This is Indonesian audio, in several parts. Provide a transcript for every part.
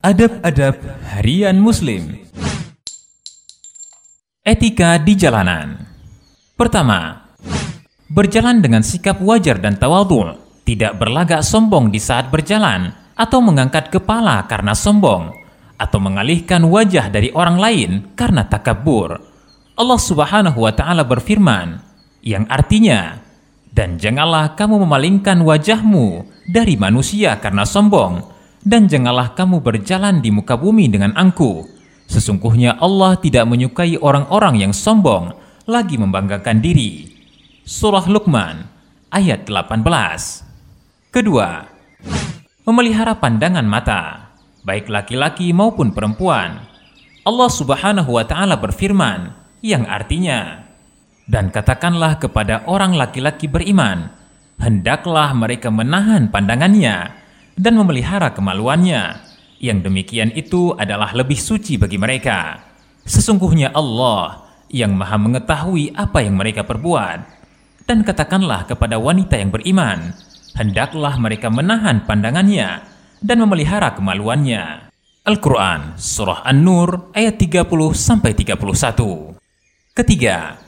Adab-adab harian Muslim. Etika di jalanan. Pertama, berjalan dengan sikap wajar dan tawadhu', tidak berlagak sombong di saat berjalan, atau mengangkat kepala karena sombong, atau mengalihkan wajah dari orang lain karena takabur. Allah Subhanahu wa Ta'ala berfirman, yang artinya, dan janganlah kamu memalingkan wajahmu dari manusia karena sombong, dan janganlah kamu berjalan di muka bumi dengan angkuh. Sesungguhnya Allah tidak menyukai orang-orang yang sombong lagi membanggakan diri. Surah Luqman ayat 18. Kedua, memelihara pandangan mata, baik laki-laki maupun perempuan. Allah Subhanahu wa Ta'ala berfirman, yang artinya, dan katakanlah kepada orang laki-laki beriman, hendaklah mereka menahan pandangannya dan memelihara kemaluannya. Yang demikian itu adalah lebih suci bagi mereka. Sesungguhnya Allah yang maha mengetahui apa yang mereka perbuat. Dan katakanlah kepada wanita yang beriman, hendaklah mereka menahan pandangannya dan memelihara kemaluannya. Al-Quran Surah An-Nur ayat 30-31. Ketiga,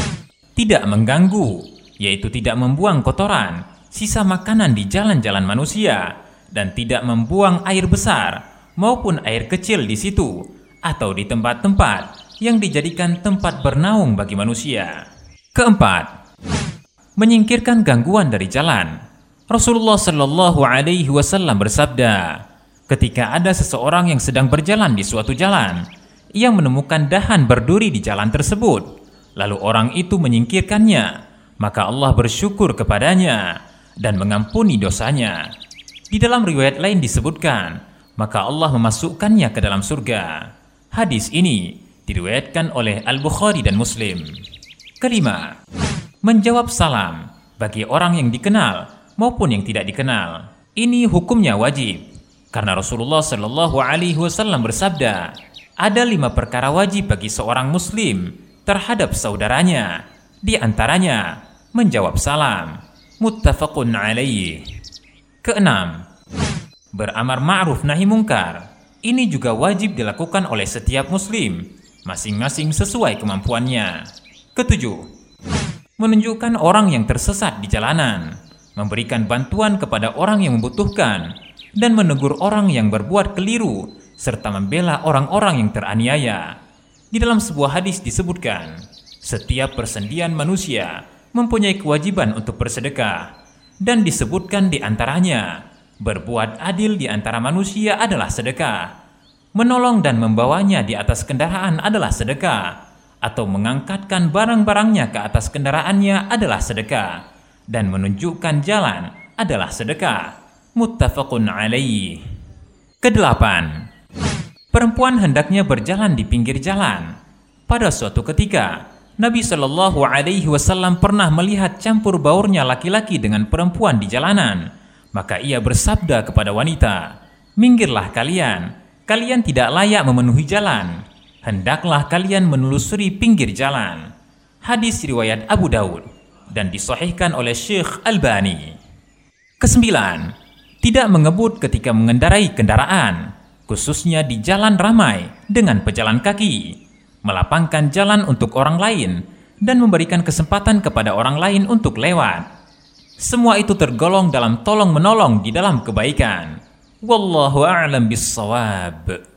tidak mengganggu, yaitu tidak membuang kotoran, sisa makanan di jalan-jalan manusia, dan tidak membuang air besar maupun air kecil di situ atau di tempat-tempat yang dijadikan tempat bernaung bagi manusia. Keempat, menyingkirkan gangguan dari jalan. Rasulullah Shallallahu Alaihi Wasallam bersabda, ketika ada seseorang yang sedang berjalan di suatu jalan, ia menemukan dahan berduri di jalan tersebut, lalu orang itu menyingkirkannya, maka Allah bersyukur kepadanya dan mengampuni dosanya. Di dalam riwayat lain disebutkan, maka Allah memasukkannya ke dalam surga. Hadis ini diriwayatkan oleh Al-Bukhari dan Muslim. Kelima, menjawab salam bagi orang yang dikenal maupun yang tidak dikenal. Ini hukumnya wajib, karena Rasulullah Shallallahu Alaihi Wasallam bersabda, ada 5 perkara wajib bagi seorang Muslim terhadap saudaranya, di antaranya menjawab salam. Muttafaqun alaih. Keenam, beramar ma'ruf nahi mungkar. Ini juga wajib dilakukan oleh setiap muslim, masing-masing sesuai kemampuannya. Ketujuh, menunjukkan orang yang tersesat di jalanan, memberikan bantuan kepada orang yang membutuhkan, dan menegur orang yang berbuat keliru, serta membela orang-orang yang teraniaya. Di dalam sebuah hadis disebutkan, setiap persendian manusia mempunyai kewajiban untuk bersedekah, dan disebutkan di antaranya, berbuat adil di antara manusia adalah sedekah, menolong dan membawanya di atas kendaraan adalah sedekah, atau mengangkatkan barang-barangnya ke atas kendaraannya adalah sedekah, dan menunjukkan jalan adalah sedekah. Muttafaqun alaih. Kedelapan, perempuan hendaknya berjalan di pinggir jalan. Pada suatu ketika, Nabi Shallallahu Alaihi Wasallam pernah melihat campur baurnya laki-laki dengan perempuan di jalanan. Maka ia bersabda kepada wanita, minggirlah kalian, kalian tidak layak memenuhi jalan. Hendaklah kalian menelusuri pinggir jalan. Hadis riwayat Abu Daud dan disahihkan oleh Syekh Albani. Kesembilan, tidak mengebut ketika mengendarai kendaraan, khususnya di jalan ramai dengan pejalan kaki. Melapangkan jalan untuk orang lain dan memberikan kesempatan kepada orang lain untuk lewat. Semua itu tergolong dalam tolong-menolong di dalam kebaikan. Wallahu a'lam bissawab.